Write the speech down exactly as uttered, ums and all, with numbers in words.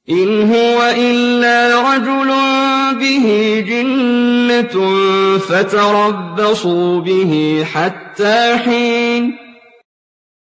إِنْ هُوَ إِلَّا رَجُلٌ بِهِ جِنَّةٌ فَتَرَبَّصُوا بِهِ حَتَّىٰ حِينٍ